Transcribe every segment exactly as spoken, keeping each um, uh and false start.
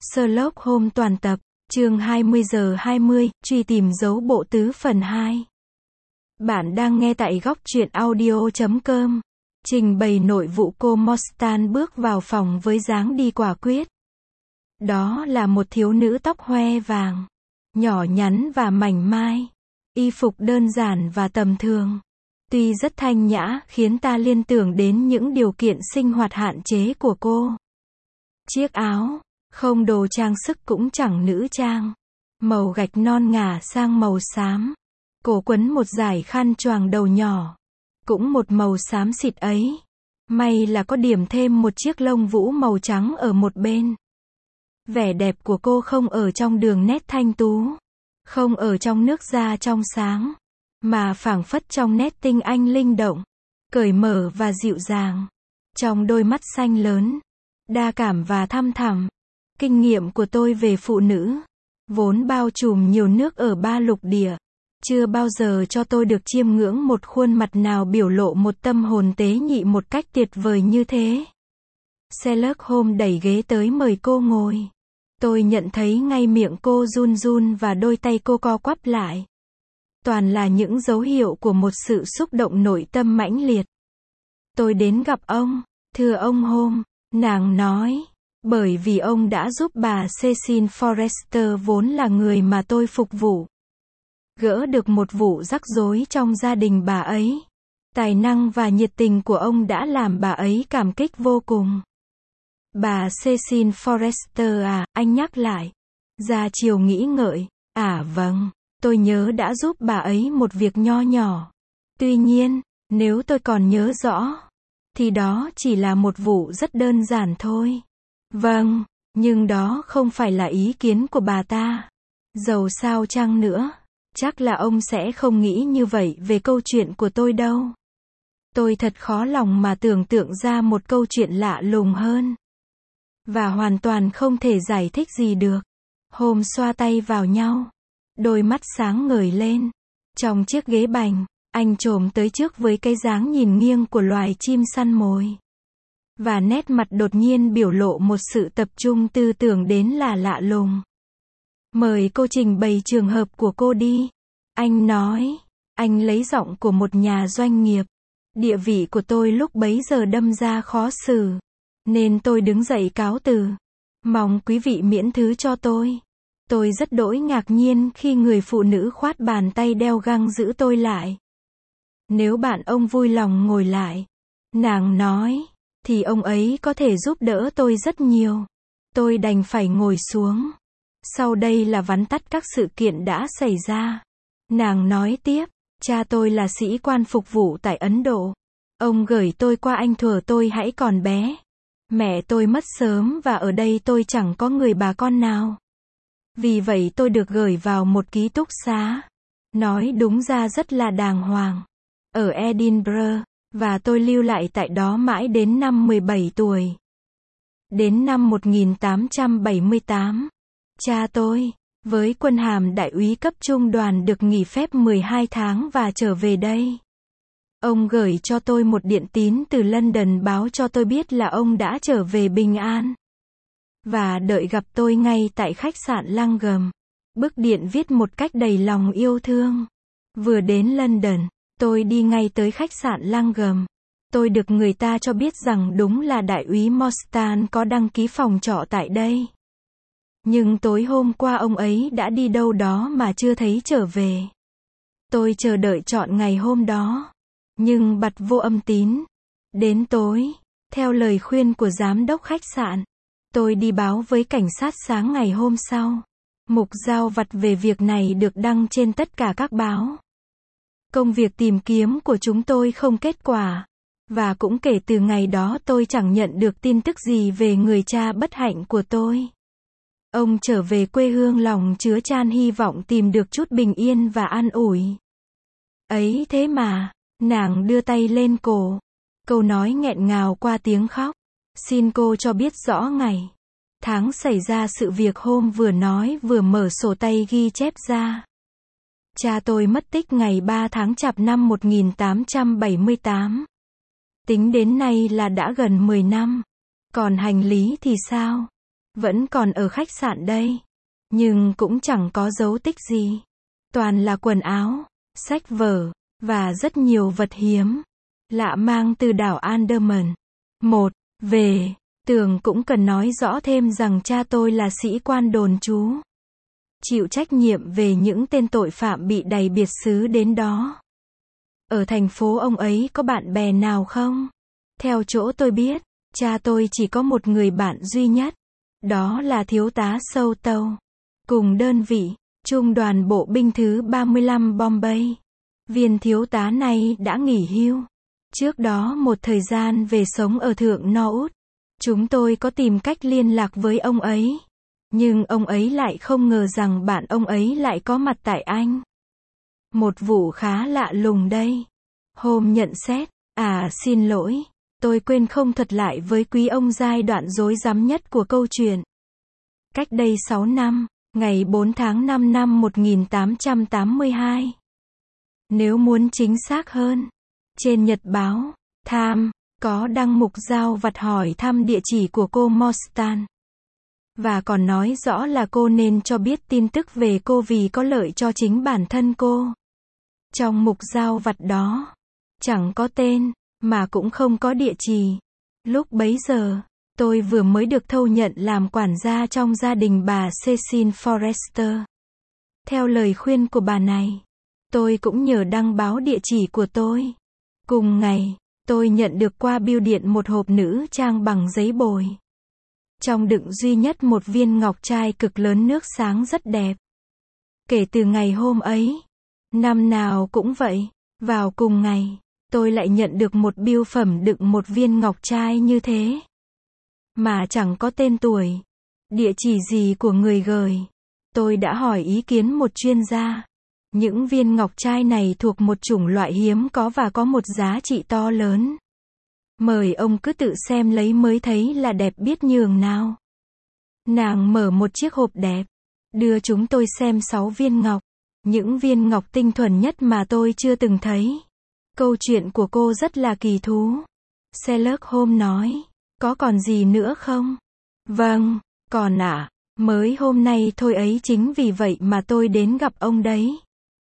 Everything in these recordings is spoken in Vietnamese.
Sherlock Holmes toàn tập, chương hai mươi giờ hai mươi, truy tìm dấu bộ tứ phần hai. Bạn đang nghe tại góc truyện audio chấm com. Trình bày nội vụ. Cô Morstan bước vào phòng với dáng đi quả quyết. Đó là một thiếu nữ tóc hoe vàng, nhỏ nhắn và mảnh mai. Y phục đơn giản và tầm thường. Tuy rất thanh nhã, khiến ta liên tưởng đến những điều kiện sinh hoạt hạn chế của cô. Chiếc áo, không đồ trang sức cũng chẳng nữ trang. Màu gạch non ngả sang màu xám. Cổ quấn một dải khăn choàng đầu nhỏ. Cũng một màu xám xịt ấy. May là có điểm thêm một chiếc lông vũ màu trắng ở một bên. Vẻ đẹp của cô không ở trong đường nét thanh tú. Không ở trong nước da trong sáng. Mà phảng phất trong nét tinh anh linh động. Cởi mở và dịu dàng. Trong đôi mắt xanh lớn. Đa cảm và thăm thẳm. Kinh nghiệm của tôi về phụ nữ, vốn bao trùm nhiều nước ở ba lục địa, chưa bao giờ cho tôi được chiêm ngưỡng một khuôn mặt nào biểu lộ một tâm hồn tế nhị một cách tuyệt vời như thế. Sherlock Holmes đẩy ghế tới mời cô ngồi. Tôi nhận thấy ngay miệng cô run run và đôi tay cô co quắp lại. Toàn là những dấu hiệu của một sự xúc động nội tâm mãnh liệt. Tôi đến gặp ông, thưa ông Holmes, nàng nói. Bởi vì ông đã giúp bà Cecil Forrester vốn là người mà tôi phục vụ. Gỡ được một vụ rắc rối trong gia đình bà ấy. Tài năng và nhiệt tình của ông đã làm bà ấy cảm kích vô cùng. Bà Cecil Forrester à, anh nhắc lại. Ra chiều nghĩ ngợi, à vâng, tôi nhớ đã giúp bà ấy một việc nho nhỏ. Tuy nhiên, nếu tôi còn nhớ rõ, thì đó chỉ là một vụ rất đơn giản thôi. Vâng, nhưng đó không phải là ý kiến của bà ta. Dầu sao chăng nữa, chắc là ông sẽ không nghĩ như vậy về câu chuyện của tôi đâu. Tôi thật khó lòng mà tưởng tượng ra một câu chuyện lạ lùng hơn. Và hoàn toàn không thể giải thích gì được. Holmes xoa tay vào nhau. Đôi mắt sáng ngời lên. Trong chiếc ghế bành, anh chồm tới trước với cái dáng nhìn nghiêng của loài chim săn mồi. Và nét mặt đột nhiên biểu lộ một sự tập trung tư tưởng đến là lạ lùng. Mời cô trình bày trường hợp của cô đi. Anh nói. Anh lấy giọng của một nhà doanh nghiệp. Địa vị của tôi lúc bấy giờ đâm ra khó xử. Nên tôi đứng dậy cáo từ. Mong quý vị miễn thứ cho tôi. Tôi rất đỗi ngạc nhiên khi người phụ nữ khoát bàn tay đeo găng giữ tôi lại. Nếu bạn ông vui lòng ngồi lại. Nàng nói. Thì ông ấy có thể giúp đỡ tôi rất nhiều. Tôi đành phải ngồi xuống. Sau đây là vắn tắt các sự kiện đã xảy ra. Nàng nói tiếp, cha tôi là sĩ quan phục vụ tại Ấn Độ. Ông gửi tôi qua Anh thuở tôi hãy còn bé. Mẹ tôi mất sớm và ở đây tôi chẳng có người bà con nào. Vì vậy tôi được gửi vào một ký túc xá. Nói đúng ra rất là đàng hoàng. Ở Edinburgh. Và tôi lưu lại tại đó mãi đến năm mười bảy tuổi. Đến năm một nghìn tám trăm bảy mươi tám, cha tôi, với quân hàm đại úy cấp trung đoàn được nghỉ phép mười hai tháng và trở về đây. Ông gửi cho tôi một điện tín từ London báo cho tôi biết là ông đã trở về bình an. Và đợi gặp tôi ngay tại khách sạn Langham. Bức điện viết một cách đầy lòng yêu thương. Vừa đến London, tôi đi ngay tới khách sạn Langham. Tôi được người ta cho biết rằng đúng là đại úy Morstan có đăng ký phòng trọ tại đây. Nhưng tối hôm qua ông ấy đã đi đâu đó mà chưa thấy trở về. Tôi chờ đợi trọn ngày hôm đó. Nhưng bặt vô âm tín. Đến tối, theo lời khuyên của giám đốc khách sạn, tôi đi báo với cảnh sát sáng ngày hôm sau. Mục giao vặt về việc này được đăng trên tất cả các báo. Công việc tìm kiếm của chúng tôi không kết quả. Và cũng kể từ ngày đó tôi chẳng nhận được tin tức gì về người cha bất hạnh của tôi. Ông trở về quê hương lòng chứa chan hy vọng tìm được chút bình yên và an ủi. Ấy thế mà, nàng đưa tay lên cổ. Câu nói nghẹn ngào qua tiếng khóc. Xin cô cho biết rõ ngày, tháng xảy ra sự việc. Hôm vừa nói vừa mở sổ tay ghi chép ra. Cha tôi mất tích ngày ba tháng Chạp năm một nghìn tám trăm bảy mươi tám. Tính đến nay là đã gần mười năm. Còn hành lý thì sao? Vẫn còn ở khách sạn đây. Nhưng cũng chẳng có dấu tích gì. Toàn là quần áo, sách vở, và rất nhiều vật hiếm lạ mang từ đảo Andaman. Một, về, Tường cũng cần nói rõ thêm rằng cha tôi là sĩ quan đồn trú, chịu trách nhiệm về những tên tội phạm bị đày biệt xứ đến đó. Ở thành phố ông ấy có bạn bè nào không? Theo chỗ tôi biết, cha tôi chỉ có một người bạn duy nhất. Đó là thiếu tá Sâu Tâu. Cùng đơn vị, trung đoàn bộ binh thứ ba mươi lăm Bombay. Viên thiếu tá này đã nghỉ hưu. Trước đó một thời gian về sống ở Thượng Norwood. Chúng tôi có tìm cách liên lạc với ông ấy. Nhưng ông ấy lại không ngờ rằng bạn ông ấy lại có mặt tại Anh. Một vụ khá lạ lùng đây. Hôm nhận xét, à xin lỗi, tôi quên không thuật lại với quý ông giai đoạn rối rắm nhất của câu chuyện. Cách đây sáu năm, ngày bốn tháng năm năm một nghìn tám trăm tám mươi hai. Nếu muốn chính xác hơn, trên Nhật báo, Time, có đăng mục giao vặt hỏi thăm địa chỉ của cô Mostan. Và còn nói rõ là cô nên cho biết tin tức về cô vì có lợi cho chính bản thân cô. Trong mục giao vặt đó, chẳng có tên, mà cũng không có địa chỉ. Lúc bấy giờ, tôi vừa mới được thâu nhận làm quản gia trong gia đình bà Cecil Forrester. Theo lời khuyên của bà này, tôi cũng nhờ đăng báo địa chỉ của tôi. Cùng ngày, tôi nhận được qua bưu điện một hộp nữ trang bằng giấy bồi. Trong đựng duy nhất một viên ngọc trai cực lớn nước sáng rất đẹp. Kể từ ngày hôm ấy, năm nào cũng vậy, vào cùng ngày, tôi lại nhận được một bưu phẩm đựng một viên ngọc trai như thế. Mà chẳng có tên tuổi, địa chỉ gì của người gửi. Tôi đã hỏi ý kiến một chuyên gia. Những viên ngọc trai này thuộc một chủng loại hiếm có và có một giá trị to lớn. Mời ông cứ tự xem lấy mới thấy là đẹp biết nhường nào. Nàng mở một chiếc hộp đẹp, đưa chúng tôi xem sáu viên ngọc. Những viên ngọc tinh thuần nhất mà tôi chưa từng thấy. Câu chuyện của cô rất là kỳ thú. Sherlock Holmes nói, có còn gì nữa không? Vâng, còn ạ, à, mới hôm nay thôi ấy, chính vì vậy mà tôi đến gặp ông đấy.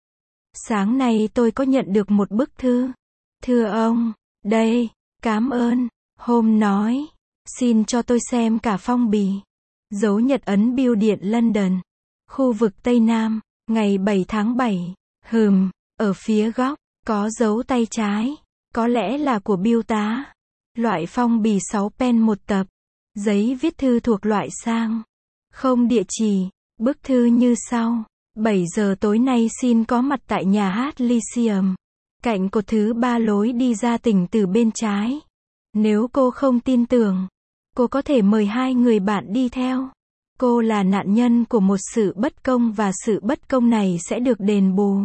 Sáng nay tôi có nhận được một bức thư. Thưa ông, đây, cảm ơn. Holmes nói, xin cho tôi xem cả phong bì. Dấu nhật ấn bưu điện London, khu vực Tây Nam, ngày bảy tháng bảy. Hừm, ở phía góc, có dấu tay trái. Có lẽ là của bưu tá. Loại phong bì sáu pen một tập. Giấy viết thư thuộc loại sang. Không địa chỉ. Bức thư như sau. bảy giờ tối nay xin có mặt tại nhà hát Lyceum. Cạnh cột thứ ba lối đi ra tỉnh từ bên trái. Nếu cô không tin tưởng, cô có thể mời hai người bạn đi theo. Cô là nạn nhân của một sự bất công và sự bất công này sẽ được đền bù.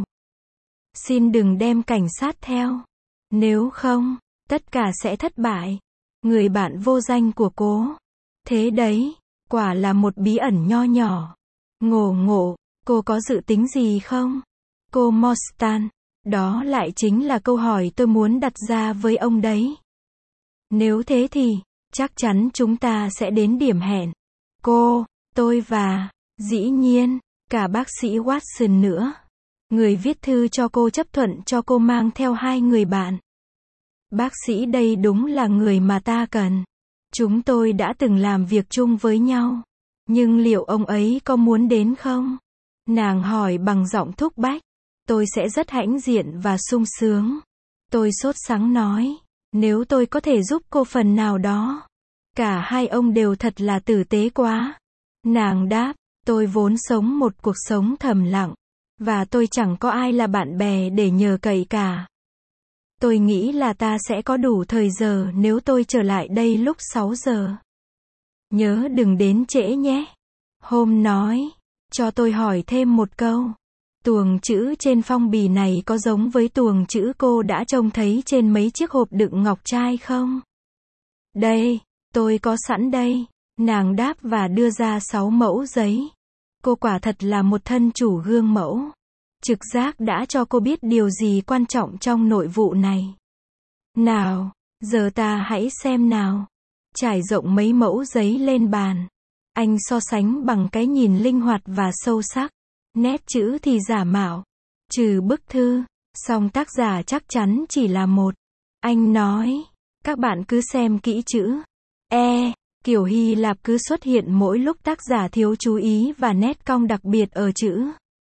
Xin đừng đem cảnh sát theo. Nếu không, tất cả sẽ thất bại. Người bạn vô danh của cô. Thế đấy, quả là một bí ẩn nho nhỏ. Ngộ ngộ, cô có dự tính gì không? Cô Mostan, đó lại chính là câu hỏi tôi muốn đặt ra với ông đấy. Nếu thế thì, chắc chắn chúng ta sẽ đến điểm hẹn. Cô, tôi và, dĩ nhiên, cả bác sĩ Watson nữa. Người viết thư cho cô chấp thuận cho cô mang theo hai người bạn. Bác sĩ đây đúng là người mà ta cần. Chúng tôi đã từng làm việc chung với nhau. Nhưng liệu ông ấy có muốn đến không? Nàng hỏi bằng giọng thúc bách. Tôi sẽ rất hãnh diện và sung sướng. Tôi sốt sắng nói. Nếu tôi có thể giúp cô phần nào đó. Cả hai ông đều thật là tử tế quá. Nàng đáp. Tôi vốn sống một cuộc sống thầm lặng. Và tôi chẳng có ai là bạn bè để nhờ cậy cả. Tôi nghĩ là ta sẽ có đủ thời giờ nếu tôi trở lại đây lúc sáu giờ. Nhớ đừng đến trễ nhé. Holmes nói. Cho tôi hỏi thêm một câu. Tuồng chữ trên phong bì này có giống với tuồng chữ cô đã trông thấy trên mấy chiếc hộp đựng ngọc trai không? Đây, tôi có sẵn đây. Nàng đáp và đưa ra sáu mẫu giấy. Cô quả thật là một thân chủ gương mẫu. Trực giác đã cho cô biết điều gì quan trọng trong nội vụ này. Nào, giờ ta hãy xem nào. Trải rộng mấy mẫu giấy lên bàn. Anh so sánh bằng cái nhìn linh hoạt và sâu sắc. Nét chữ thì giả mạo. Trừ bức thư, song tác giả chắc chắn chỉ là một. Anh nói, các bạn cứ xem kỹ chữ E, kiểu Hy Lạp cứ xuất hiện mỗi lúc tác giả thiếu chú ý và nét cong đặc biệt ở chữ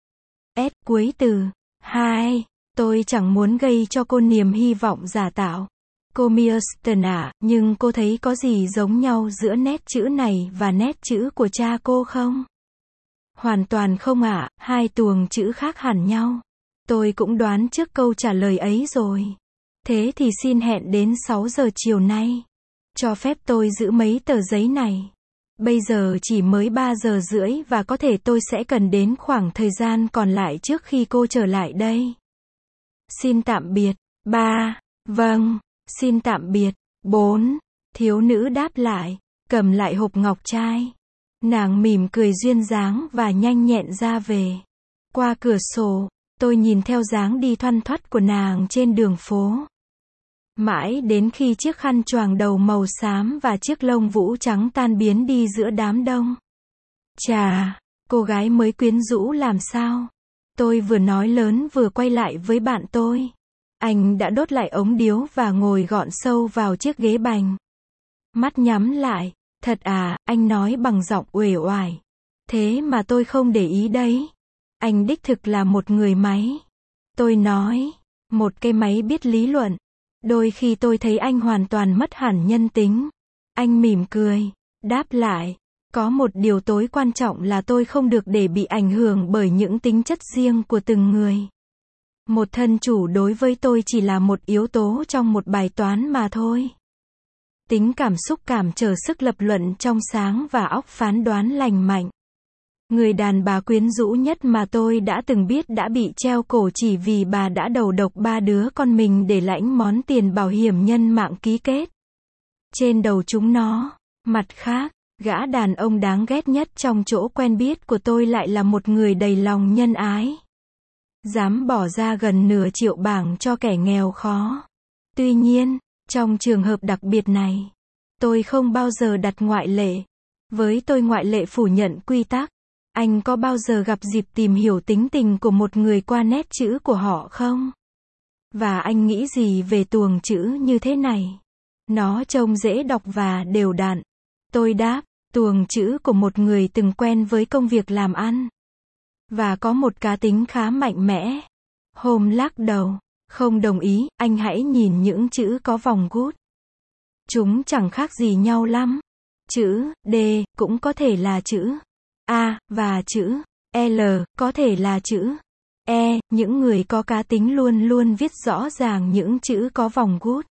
S cuối từ hai. Tôi chẳng muốn gây cho cô niềm hy vọng giả tạo. Cô Mirston ạ, nhưng cô thấy có gì giống nhau giữa nét chữ này và nét chữ của cha cô không? Hoàn toàn không ạ, hai tuồng chữ khác hẳn nhau. Tôi cũng đoán trước câu trả lời ấy rồi. Thế thì xin hẹn đến sáu giờ chiều nay. Cho phép tôi giữ mấy tờ giấy này. Bây giờ chỉ mới ba giờ rưỡi và có thể tôi sẽ cần đến khoảng thời gian còn lại trước khi cô trở lại đây. Xin tạm biệt. Ba. Vâng. Xin tạm biệt. Bốn. Thiếu nữ đáp lại, cầm lại hộp ngọc trai. Nàng mỉm cười duyên dáng và nhanh nhẹn ra về. Qua cửa sổ, tôi nhìn theo dáng đi thoăn thoắt của nàng trên đường phố. Mãi đến khi chiếc khăn choàng đầu màu xám và chiếc lông vũ trắng tan biến đi giữa đám đông. Chà, cô gái mới quyến rũ làm sao? Tôi vừa nói lớn vừa quay lại với bạn tôi. Anh đã đốt lại ống điếu và ngồi gọn sâu vào chiếc ghế bành. Mắt nhắm lại. Thật à, anh nói bằng giọng uể oải. Thế mà tôi không để ý đấy. Anh đích thực là một người máy. Tôi nói, một cái máy biết lý luận. Đôi khi tôi thấy anh hoàn toàn mất hẳn nhân tính. Anh mỉm cười, đáp lại, có một điều tối quan trọng là tôi không được để bị ảnh hưởng bởi những tính chất riêng của từng người. Một thân chủ đối với tôi chỉ là một yếu tố trong một bài toán mà thôi. Tính cảm xúc cản trở sức lập luận trong sáng và óc phán đoán lành mạnh. Người đàn bà quyến rũ nhất mà tôi đã từng biết đã bị treo cổ chỉ vì bà đã đầu độc ba đứa con mình để lãnh món tiền bảo hiểm nhân mạng ký kết. Trên đầu chúng nó. Mặt khác, gã đàn ông đáng ghét nhất trong chỗ quen biết của tôi lại là một người đầy lòng nhân ái. Dám bỏ ra gần nửa triệu bảng cho kẻ nghèo khó. Tuy nhiên, trong trường hợp đặc biệt này, tôi không bao giờ đặt ngoại lệ. Với tôi ngoại lệ phủ nhận quy tắc. Anh có bao giờ gặp dịp tìm hiểu tính tình của một người qua nét chữ của họ không? Và anh nghĩ gì về tuồng chữ như thế này? Nó trông dễ đọc và đều đặn. Tôi đáp, tuồng chữ của một người từng quen với công việc làm ăn. Và có một cá tính khá mạnh mẽ. Holmes lắc đầu. Không đồng ý, anh hãy nhìn những chữ có vòng gút. Chúng chẳng khác gì nhau lắm. Chữ D cũng có thể là chữ A, và chữ L có thể là chữ E. Những người có cá tính luôn luôn viết rõ ràng những chữ có vòng gút.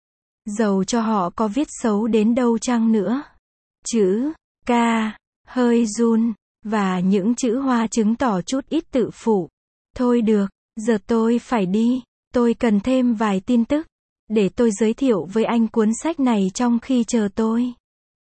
Dầu cho họ có viết xấu đến đâu chăng nữa. Chữ K hơi run, và những chữ hoa chứng tỏ chút ít tự phụ. Thôi được, giờ tôi phải đi. Tôi cần thêm vài tin tức. Để tôi giới thiệu với anh cuốn sách này trong khi chờ tôi.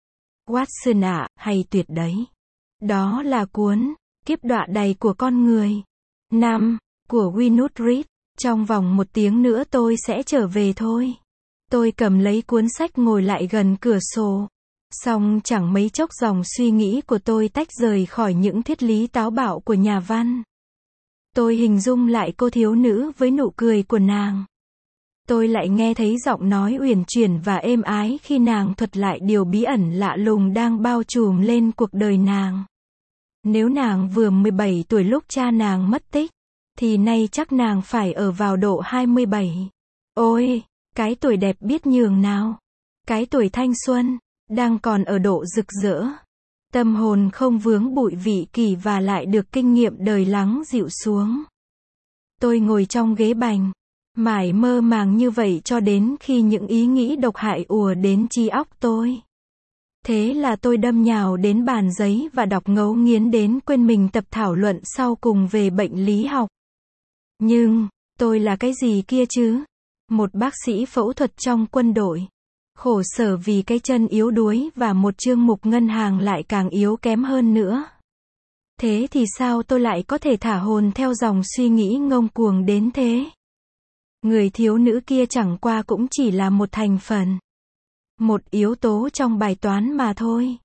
Watson ạ, hay tuyệt đấy. Đó là cuốn Kiếp đọa đầy của con người. Năm của Winwood Reed. Trong vòng một tiếng nữa tôi sẽ trở về thôi. Tôi cầm lấy cuốn sách ngồi lại gần cửa sổ. Song chẳng mấy chốc dòng suy nghĩ của tôi tách rời khỏi những triết lý táo bạo của nhà văn. Tôi hình dung lại cô thiếu nữ với nụ cười của nàng. Tôi lại nghe thấy giọng nói uyển chuyển và êm ái khi nàng thuật lại điều bí ẩn lạ lùng đang bao trùm lên cuộc đời nàng. Nếu nàng vừa mười bảy tuổi lúc cha nàng mất tích, thì nay chắc nàng phải ở vào độ hai mươi bảy. Ôi, cái tuổi đẹp biết nhường nào. Cái tuổi thanh xuân, đang còn ở độ rực rỡ. Tâm hồn không vướng bụi vị kỷ và lại được kinh nghiệm đời lắng dịu xuống. Tôi ngồi trong ghế bành, mải mơ màng như vậy cho đến khi những ý nghĩ độc hại ùa đến trí óc tôi. Thế là tôi đâm nhào đến bàn giấy và đọc ngấu nghiến đến quên mình tập thảo luận sau cùng về bệnh lý học. Nhưng, tôi là cái gì kia chứ? Một bác sĩ phẫu thuật trong quân đội. Khổ sở vì cái chân yếu đuối và một chương mục ngân hàng lại càng yếu kém hơn nữa. Thế thì sao tôi lại có thể thả hồn theo dòng suy nghĩ ngông cuồng đến thế? Người thiếu nữ kia chẳng qua cũng chỉ là một thành phần. Một yếu tố trong bài toán mà thôi.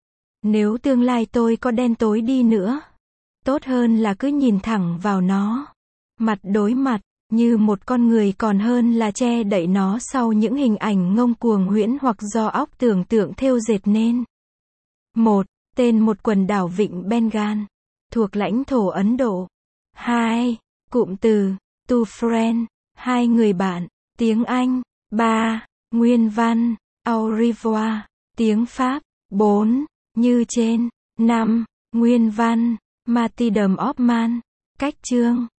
Nếu tương lai tôi có đen tối đi nữa, tốt hơn là cứ nhìn thẳng vào nó. Mặt đối mặt, như một con người còn hơn là che đậy nó sau những hình ảnh ngông cuồng huyễn hoặc do óc tưởng tượng thêu dệt nên. một. Tên một quần đảo Vịnh Bengal, thuộc lãnh thổ Ấn Độ. hai. Cụm từ, to friend, hai người bạn, tiếng Anh. ba. Nguyên văn, au revoir, tiếng Pháp. bốn. Như trên. năm. Nguyên văn, Martyrdom of Man, cách chương.